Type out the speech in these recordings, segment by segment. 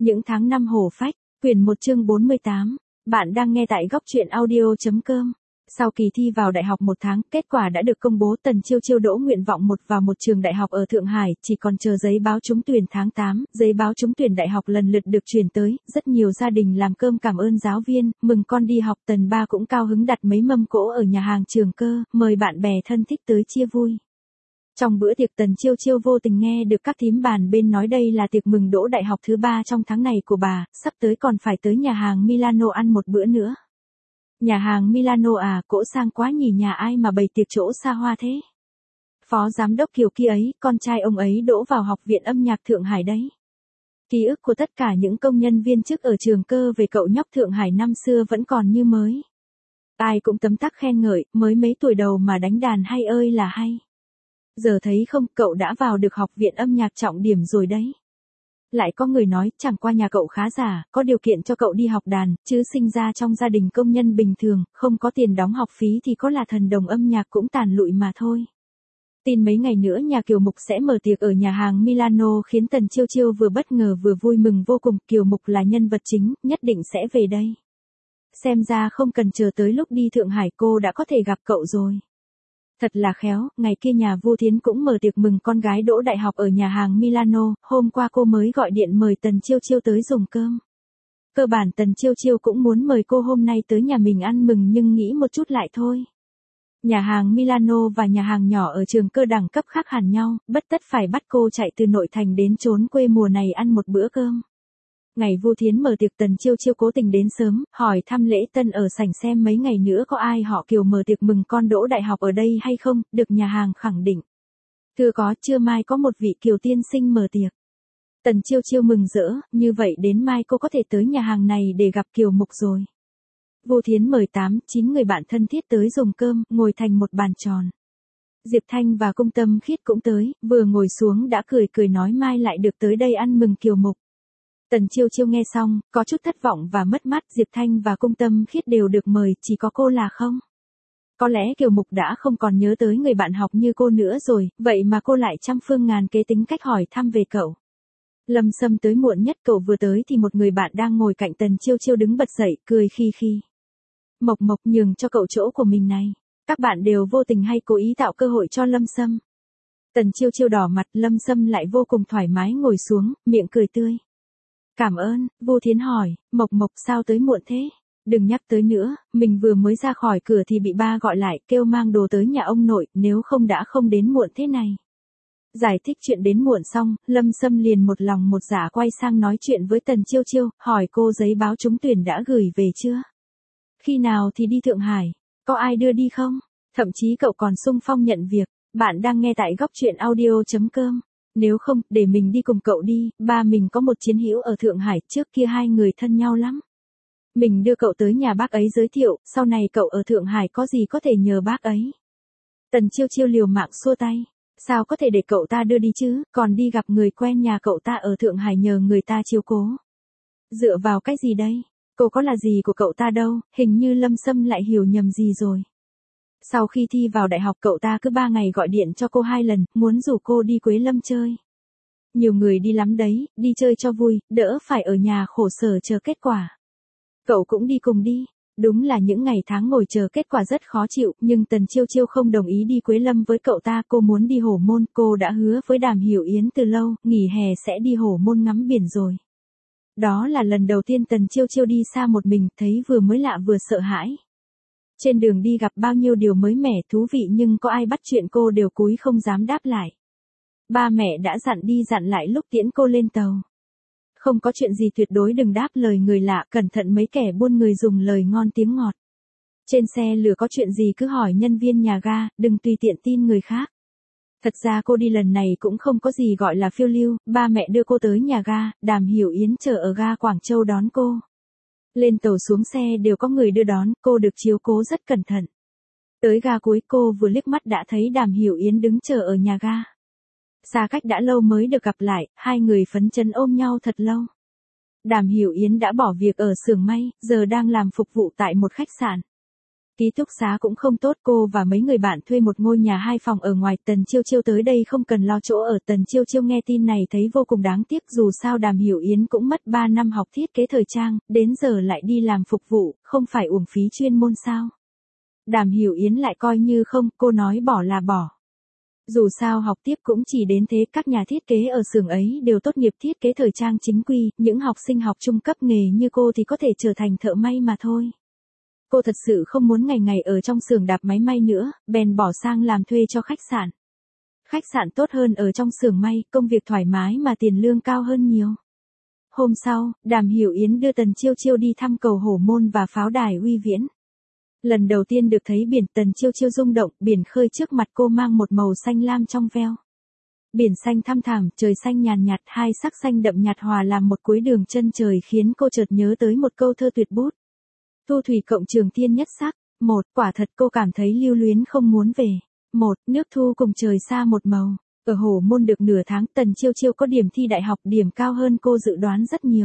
Những tháng năm hổ phách, quyển 1 chương 48. Bạn đang nghe tại góc truyện audio.com. Sau kỳ thi vào đại học 1 tháng, kết quả đã được công bố. Tần Chiêu Chiêu đỗ nguyện vọng 1 vào một trường đại học ở Thượng Hải, chỉ còn chờ giấy báo trúng tuyển tháng 8. Giấy báo trúng tuyển đại học lần lượt được truyền tới, rất nhiều gia đình làm cơm cảm ơn giáo viên, mừng con đi học. Tần Ba cũng cao hứng đặt mấy mâm cỗ ở nhà hàng Trường Cơ, mời bạn bè thân thích tới chia vui. Trong bữa tiệc, Tần Chiêu Chiêu vô tình nghe được các thím bàn bên nói đây là tiệc mừng đỗ đại học thứ 3 trong tháng này của bà, sắp tới còn phải tới nhà hàng Milano ăn một bữa nữa. Nhà hàng Milano à, cỗ sang quá nhỉ, nhà ai mà bày tiệc chỗ xa hoa thế? Phó giám đốc Kiều kia ấy, con trai ông ấy đỗ vào Học viện âm nhạc Thượng Hải đấy. Ký ức của tất cả những công nhân viên chức ở Trường Cơ về cậu nhóc Thượng Hải năm xưa vẫn còn như mới. Ai cũng tấm tắc khen ngợi, mới mấy tuổi đầu mà đánh đàn hay ơi là hay. Giờ thấy không, cậu đã vào được Học viện âm nhạc trọng điểm rồi đấy. Lại có người nói, chẳng qua nhà cậu khá giả, có điều kiện cho cậu đi học đàn, chứ sinh ra trong gia đình công nhân bình thường, không có tiền đóng học phí thì có là thần đồng âm nhạc cũng tàn lụi mà thôi. Tin mấy ngày nữa nhà Kiều Mục sẽ mở tiệc ở nhà hàng Milano khiến Tần Chiêu Chiêu vừa bất ngờ vừa vui mừng vô cùng. Kiều Mục là nhân vật chính, nhất định sẽ về đây. Xem ra không cần chờ tới lúc đi Thượng Hải cô đã có thể gặp cậu rồi. Thật là khéo, ngày kia nhà Vu Thiến cũng mở tiệc mừng con gái đỗ đại học ở nhà hàng Milano, hôm qua cô mới gọi điện mời Tần Chiêu Chiêu tới dùng cơm. Cơ bản Tần Chiêu Chiêu cũng muốn mời cô hôm nay tới nhà mình ăn mừng nhưng nghĩ một chút lại thôi. Nhà hàng Milano và nhà hàng nhỏ ở Trường Cơ đẳng cấp khác hẳn nhau, bất tất phải bắt cô chạy từ nội thành đến trốn quê mùa này ăn một bữa cơm. Ngày Vu Thiến mở tiệc, Tần Chiêu Chiêu cố tình đến sớm, hỏi thăm lễ tân ở sảnh xem mấy ngày nữa có ai họ Kiều mở tiệc mừng con đỗ đại học ở đây hay không, được nhà hàng khẳng định. Thưa có, trưa mai có một vị Kiều tiên sinh mở tiệc. Tần Chiêu Chiêu mừng rỡ, như vậy đến mai cô có thể tới nhà hàng này để gặp Kiều Mục rồi. Vu Thiến mời 8-9 người bạn thân thiết tới dùng cơm, ngồi thành một bàn tròn. Diệp Thanh và Cung Tâm Khiết cũng tới, vừa ngồi xuống đã cười nói mai lại được tới đây ăn mừng Kiều Mục. Tần Chiêu Chiêu nghe xong, có chút thất vọng và mất mát. Diệp Thanh và Cung Tâm Khiết đều được mời, chỉ có cô là không. Có lẽ Kiều Mục đã không còn nhớ tới người bạn học như cô nữa rồi, vậy mà cô lại trăm phương ngàn kế tính cách hỏi thăm về cậu. Lâm Sâm tới muộn nhất, cậu vừa tới thì một người bạn đang ngồi cạnh Tần Chiêu Chiêu đứng bật dậy, cười khi. Mộc nhường cho cậu chỗ của mình này. Các bạn đều vô tình hay cố ý tạo cơ hội cho Lâm Sâm. Tần Chiêu Chiêu đỏ mặt, Lâm Sâm lại vô cùng thoải mái ngồi xuống, miệng cười tươi. Cảm ơn. Vu Thiến hỏi, Mộc sao tới muộn thế? Đừng nhắc tới nữa, mình vừa mới ra khỏi cửa thì bị ba gọi lại, kêu mang đồ tới nhà ông nội, nếu không đã không đến muộn thế này. Giải thích chuyện đến muộn xong, Lâm Sâm liền một lòng một dạ quay sang nói chuyện với Tần Chiêu Chiêu, hỏi cô giấy báo trúng tuyển đã gửi về chưa? Khi nào thì đi Thượng Hải? Có ai đưa đi không? Thậm chí cậu còn xung phong nhận việc. Bạn đang nghe tại góc truyện audio.com. Nếu không, để mình đi cùng cậu đi, ba mình có một chiến hữu ở Thượng Hải, trước kia hai người thân nhau lắm. Mình đưa cậu tới nhà bác ấy giới thiệu, sau này cậu ở Thượng Hải có gì có thể nhờ bác ấy. Tần Chiêu Chiêu liều mạng xua tay. Sao có thể để cậu ta đưa đi chứ, còn đi gặp người quen nhà cậu ta ở Thượng Hải nhờ người ta chiếu cố. Dựa vào cái gì đây? Cô có là gì của cậu ta đâu, hình như Lâm Sâm lại hiểu nhầm gì rồi. Sau khi thi vào đại học cậu ta cứ 3 ngày gọi điện cho cô 2 lần, muốn rủ cô đi Quế Lâm chơi. Nhiều người đi lắm đấy, đi chơi cho vui, đỡ phải ở nhà khổ sở chờ kết quả. Cậu cũng đi cùng đi. Đúng là những ngày tháng ngồi chờ kết quả rất khó chịu, nhưng Tần Chiêu Chiêu không đồng ý đi Quế Lâm với cậu ta, cô muốn đi Hổ Môn, cô đã hứa với Đàm Hiểu Yến từ lâu, nghỉ hè sẽ đi Hổ Môn ngắm biển rồi. Đó là lần đầu tiên Tần Chiêu Chiêu đi xa một mình, thấy vừa mới lạ vừa sợ hãi. Trên đường đi gặp bao nhiêu điều mới mẻ thú vị nhưng có ai bắt chuyện cô đều cúi không dám đáp lại. Ba mẹ đã dặn đi dặn lại lúc tiễn cô lên tàu. Không có chuyện gì tuyệt đối đừng đáp lời người lạ, cẩn thận mấy kẻ buôn người dùng lời ngon tiếng ngọt. Trên xe lửa có chuyện gì cứ hỏi nhân viên nhà ga, đừng tùy tiện tin người khác. Thật ra cô đi lần này cũng không có gì gọi là phiêu lưu, ba mẹ đưa cô tới nhà ga, Đàm Hiểu Yến chờ ở ga Quảng Châu đón cô. Lên tàu xuống xe đều có người đưa đón, cô được chiếu cố rất cẩn thận. Tới ga cuối cô vừa liếc mắt đã thấy Đàm Hiểu Yến đứng chờ ở nhà ga. Xa cách đã lâu mới được gặp lại, hai người phấn chấn ôm nhau thật lâu. Đàm Hiểu Yến đã bỏ việc ở xưởng may, giờ đang làm phục vụ tại một khách sạn. Ký túc xá cũng không tốt, cô và mấy người bạn thuê một ngôi nhà 2 phòng ở ngoài. Tần Chiêu Chiêu tới đây không cần lo chỗ ở. Tần Chiêu Chiêu nghe tin này thấy vô cùng đáng tiếc, dù sao Đàm Hiểu Yến cũng mất 3 năm học thiết kế thời trang, đến giờ lại đi làm phục vụ, không phải uổng phí chuyên môn sao. Đàm Hiểu Yến lại coi như không, cô nói bỏ là bỏ. Dù sao học tiếp cũng chỉ đến thế, các nhà thiết kế ở xưởng ấy đều tốt nghiệp thiết kế thời trang chính quy, những học sinh học trung cấp nghề như cô thì có thể trở thành thợ may mà thôi. Cô thật sự không muốn ngày ngày ở trong xưởng đạp máy may nữa, bèn bỏ sang làm thuê cho khách sạn. Khách sạn tốt hơn ở trong xưởng may, công việc thoải mái mà tiền lương cao hơn nhiều. Hôm sau, Đàm Hiểu Yến đưa Tần Chiêu Chiêu đi thăm cầu Hổ Môn và pháo đài Uy Viễn. Lần đầu tiên được thấy biển, Tần Chiêu Chiêu rung động, biển khơi trước mặt cô mang một màu xanh lam trong veo. Biển xanh thăm thẳm, trời xanh nhàn nhạt, hai sắc xanh đậm nhạt hòa làm một cuối đường chân trời khiến cô chợt nhớ tới một câu thơ tuyệt bút. Thu thủy cộng trường thiên nhất sắc, một, quả thật cô cảm thấy lưu luyến không muốn về. Một, nước thu cùng trời xa một màu. Ở Hổ Môn được nửa tháng, Tần Chiêu Chiêu có điểm thi đại học, điểm cao hơn cô dự đoán rất nhiều.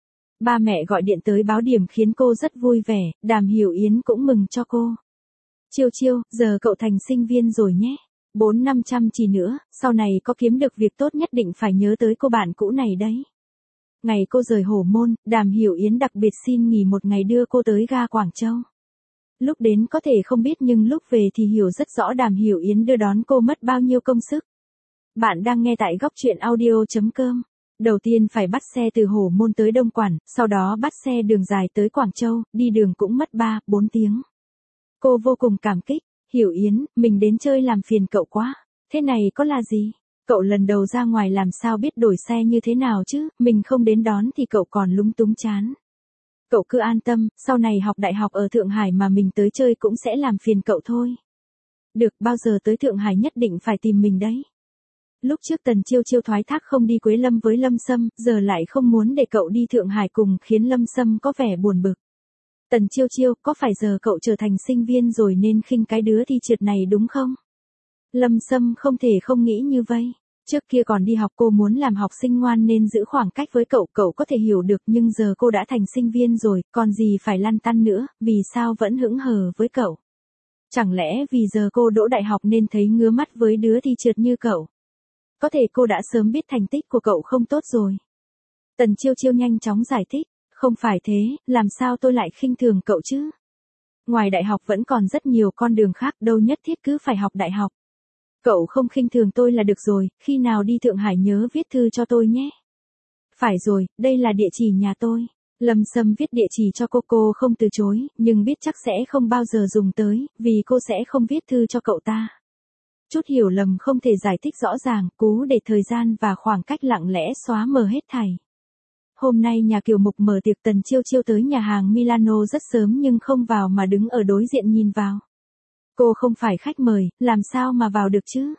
Ba mẹ gọi điện tới báo điểm khiến cô rất vui vẻ, Đàm Hiểu Yến cũng mừng cho cô. Chiêu Chiêu, giờ cậu thành sinh viên rồi nhé. 4 năm chăm chỉ nữa, sau này có kiếm được việc tốt nhất định phải nhớ tới cô bạn cũ này đấy. Ngày cô rời Hổ Môn, Đàm Hiểu Yến đặc biệt xin nghỉ một ngày đưa cô tới ga Quảng Châu. Lúc đến có thể không biết nhưng lúc về thì hiểu rất rõ Đàm Hiểu Yến đưa đón cô mất bao nhiêu công sức. Bạn đang nghe tại góc truyện audio.com. Đầu tiên phải bắt xe từ Hổ Môn tới Đông Quản, sau đó bắt xe đường dài tới Quảng Châu, đi đường cũng mất 3-4 tiếng. Cô vô cùng cảm kích, Hiểu Yến, mình đến chơi làm phiền cậu quá, thế này có là gì? Cậu lần đầu ra ngoài làm sao biết đổi xe như thế nào chứ, mình không đến đón thì cậu còn lúng túng chán. Cậu cứ an tâm, sau này học đại học ở Thượng Hải mà mình tới chơi cũng sẽ làm phiền cậu thôi. Được, bao giờ tới Thượng Hải nhất định phải tìm mình đấy. Lúc trước Tần Chiêu Chiêu thoái thác không đi Quế Lâm với Lâm Sâm, giờ lại không muốn để cậu đi Thượng Hải cùng khiến Lâm Sâm có vẻ buồn bực. Tần Chiêu Chiêu, có phải giờ cậu trở thành sinh viên rồi nên khinh cái đứa thi trượt này đúng không? Lâm Sâm không thể không nghĩ như vậy. Trước kia còn đi học cô muốn làm học sinh ngoan nên giữ khoảng cách với cậu, cậu có thể hiểu được nhưng giờ cô đã thành sinh viên rồi, còn gì phải lăn tăn nữa, vì sao vẫn hững hờ với cậu? Chẳng lẽ vì giờ cô đỗ đại học nên thấy ngứa mắt với đứa thi trượt như cậu? Có thể cô đã sớm biết thành tích của cậu không tốt rồi. Tần Chiêu Chiêu nhanh chóng giải thích, không phải thế, làm sao tôi lại khinh thường cậu chứ? Ngoài đại học vẫn còn rất nhiều con đường khác, đâu nhất thiết cứ phải học đại học. Cậu không khinh thường tôi là được rồi, khi nào đi Thượng Hải nhớ viết thư cho tôi nhé. Phải rồi, đây là địa chỉ nhà tôi. Lâm Sâm viết địa chỉ cho cô không từ chối, nhưng biết chắc sẽ không bao giờ dùng tới, vì cô sẽ không viết thư cho cậu ta. Chút hiểu lầm không thể giải thích rõ ràng, cố để thời gian và khoảng cách lặng lẽ xóa mờ hết thảy. Hôm nay nhà Kiều Mục mở tiệc, Tần Chiêu Chiêu tới nhà hàng Milano rất sớm nhưng không vào mà đứng ở đối diện nhìn vào. Cô không phải khách mời, làm sao mà vào được chứ?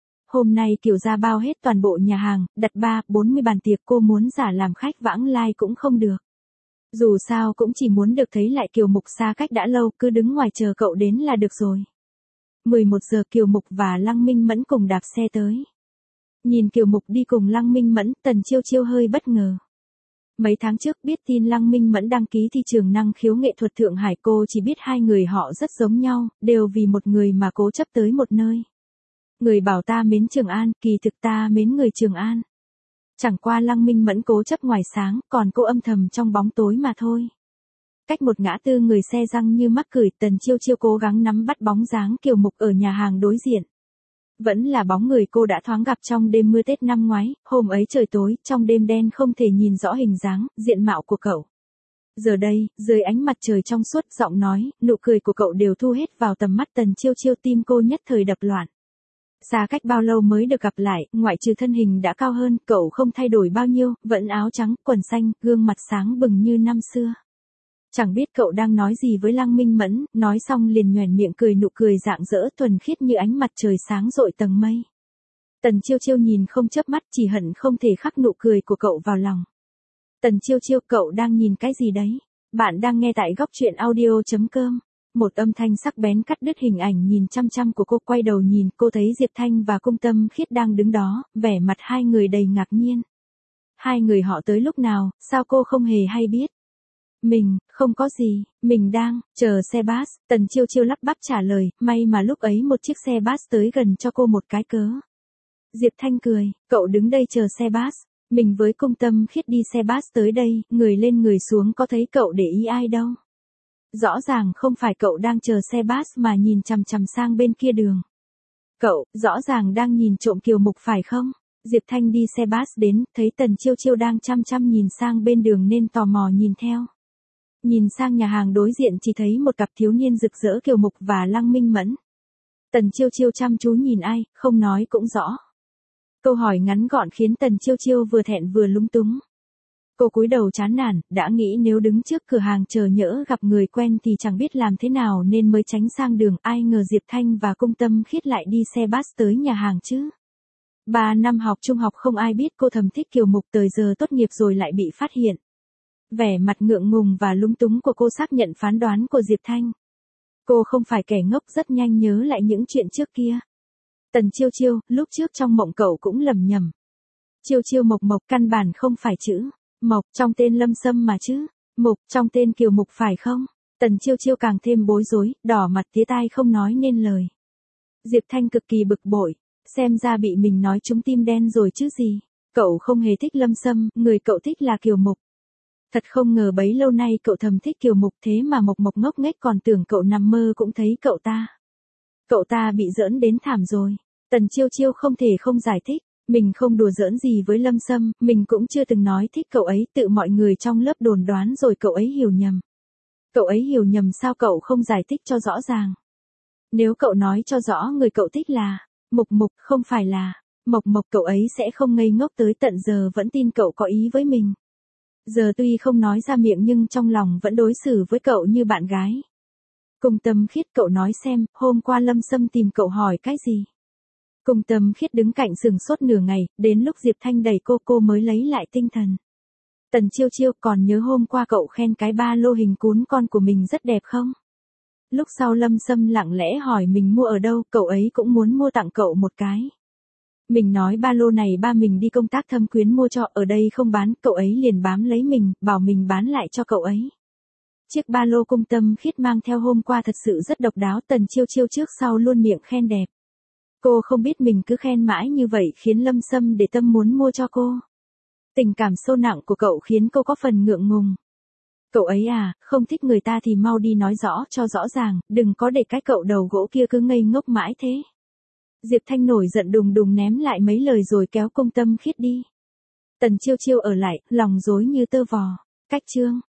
Hôm nay Kiều gia bao hết toàn bộ nhà hàng, đặt 30-40 bàn tiệc, cô muốn giả làm khách vãng lai cũng không được. Dù sao cũng chỉ muốn được thấy lại Kiều Mục xa cách đã lâu, cứ đứng ngoài chờ cậu đến là được rồi. 11 giờ Kiều Mục và Lăng Minh Mẫn cùng đạp xe tới. Nhìn Kiều Mục đi cùng Lăng Minh Mẫn, Tần Chiêu Chiêu hơi bất ngờ. Mấy tháng trước biết tin Lăng Minh Mẫn đăng ký thi trường năng khiếu nghệ thuật Thượng Hải, cô chỉ biết hai người họ rất giống nhau, đều vì một người mà cố chấp tới một nơi. Người bảo ta mến Trường An, kỳ thực ta mến người Trường An. Chẳng qua Lăng Minh Mẫn cố chấp ngoài sáng, còn cô âm thầm trong bóng tối mà thôi. Cách một ngã tư người xe răng như mắc cười, Tần Chiêu Chiêu cố gắng nắm bắt bóng dáng Kiều Mục ở nhà hàng đối diện. Vẫn là bóng người cô đã thoáng gặp trong đêm mưa Tết năm ngoái, hôm ấy trời tối, trong đêm đen không thể nhìn rõ hình dáng, diện mạo của cậu. Giờ đây, dưới ánh mặt trời trong suốt, giọng nói, nụ cười của cậu đều thu hết vào tầm mắt Tần Chiêu Chiêu, tim cô nhất thời đập loạn. Xa cách bao lâu mới được gặp lại, ngoại trừ thân hình đã cao hơn, cậu không thay đổi bao nhiêu, vẫn áo trắng, quần xanh, gương mặt sáng bừng như năm xưa. Chẳng biết cậu đang nói gì với Lăng Minh Mẫn, nói xong liền nhoẻn miệng cười, nụ cười rạng rỡ thuần khiết như ánh mặt trời sáng rọi tầng mây. Tần Chiêu Chiêu nhìn không chớp mắt, chỉ hận không thể khắc nụ cười của cậu vào lòng. Tần Chiêu Chiêu, cậu đang nhìn cái gì đấy? Bạn đang nghe tại góc truyện audio.com. Một âm thanh sắc bén cắt đứt hình ảnh nhìn chăm chăm của cô, quay đầu nhìn, cô thấy Diệp Thanh và Cung Tâm Khiết đang đứng đó, vẻ mặt hai người đầy ngạc nhiên. Hai người họ tới lúc nào, sao cô không hề hay biết? Không có gì, mình đang, chờ xe bus, Tần Chiêu Chiêu lắp bắp trả lời, may mà lúc ấy một chiếc xe bus tới gần cho cô một cái cớ. Diệp Thanh cười, cậu đứng đây chờ xe bus, mình với Cung Tâm Khiết đi xe bus tới đây, người lên người xuống có thấy cậu để ý ai đâu. Rõ ràng không phải cậu đang chờ xe bus mà nhìn chằm chằm sang bên kia đường. Cậu, rõ ràng đang nhìn trộm Kiều Mục phải không? Diệp Thanh đi xe bus đến, thấy Tần Chiêu Chiêu đang chăm chăm nhìn sang bên đường nên tò mò nhìn theo. Nhìn sang nhà hàng đối diện chỉ thấy một cặp thiếu niên rực rỡ Kiều Mục và Lăng Minh Mẫn. Tần Chiêu Chiêu chăm chú nhìn ai, không nói cũng rõ. Câu hỏi ngắn gọn khiến Tần Chiêu Chiêu vừa thẹn vừa lúng túng. Cô cúi đầu chán nản, đã nghĩ nếu đứng trước cửa hàng chờ nhỡ gặp người quen thì chẳng biết làm thế nào nên mới tránh sang đường, ai ngờ Diệp Thanh và Cung Tâm Khiết lại đi xe bus tới nhà hàng chứ. 3 năm học trung học không ai biết cô thầm thích Kiều Mục, tới giờ tốt nghiệp rồi lại bị phát hiện. Vẻ mặt ngượng ngùng và lúng túng của cô xác nhận phán đoán của Diệp Thanh. Cô không phải kẻ ngốc, rất nhanh nhớ lại những chuyện trước kia. Tần Chiêu Chiêu, lúc trước trong mộng cậu cũng lầm nhầm. Chiêu Chiêu Mộc Mộc căn bản không phải chữ Mộc trong tên Lâm Sâm mà chữ Mục trong tên Kiều Mục phải không? Tần Chiêu Chiêu càng thêm bối rối, đỏ mặt tía tai không nói nên lời. Diệp Thanh cực kỳ bực bội, xem ra bị mình nói trúng tim đen rồi chứ gì. Cậu không hề thích Lâm Sâm, người cậu thích là Kiều Mục. Thật không ngờ bấy lâu nay cậu thầm thích Kiều Mục, thế mà Mộc Mộc ngốc nghếch còn tưởng cậu nằm mơ cũng thấy cậu ta. Cậu ta bị giỡn đến thảm rồi. Tần Chiêu Chiêu không thể không giải thích. Mình không đùa giỡn gì với Lâm Sâm, mình cũng chưa từng nói thích cậu ấy, tự mọi người trong lớp đồn đoán rồi cậu ấy hiểu nhầm. Cậu ấy hiểu nhầm sao cậu không giải thích cho rõ ràng? Nếu cậu nói cho rõ người cậu thích là Mục Mục, không phải là Mộc Mộc, cậu ấy sẽ không ngây ngốc tới tận giờ vẫn tin cậu có ý với mình. Giờ tuy không nói ra miệng nhưng trong lòng vẫn đối xử với cậu như bạn gái. Cung Tâm Khiết, cậu nói xem, hôm qua Lâm Sâm tìm cậu hỏi cái gì? Cung Tâm Khiết đứng cạnh sừng sốt nửa ngày, đến lúc Diệp Thanh đẩy cô mới lấy lại tinh thần. Tần Chiêu Chiêu, còn nhớ hôm qua cậu khen cái ba lô hình cún con của mình rất đẹp không? Lúc sau Lâm Sâm lặng lẽ hỏi mình mua ở đâu, cậu ấy cũng muốn mua tặng cậu một cái. Mình nói ba lô này ba mình đi công tác Thâm Quyến mua cho, ở đây không bán, cậu ấy liền bám lấy mình, bảo mình bán lại cho cậu ấy. Chiếc ba lô Cung Tâm Khiết mang theo hôm qua thật sự rất độc đáo, Tần Chiêu Chiêu trước sau luôn miệng khen đẹp. Cô không biết mình cứ khen mãi như vậy khiến Lâm Sâm để tâm muốn mua cho cô. Tình cảm sâu nặng của cậu khiến cô có phần ngượng ngùng. Cậu ấy à, không thích người ta thì mau đi nói rõ cho rõ ràng, đừng có để cái cậu đầu gỗ kia cứ ngây ngốc mãi thế. Diệp Thanh nổi giận đùng đùng ném lại mấy lời rồi kéo Cung Tâm Khiết đi. Tần Chiêu Chiêu ở lại, lòng rối như tơ vò. Cách chương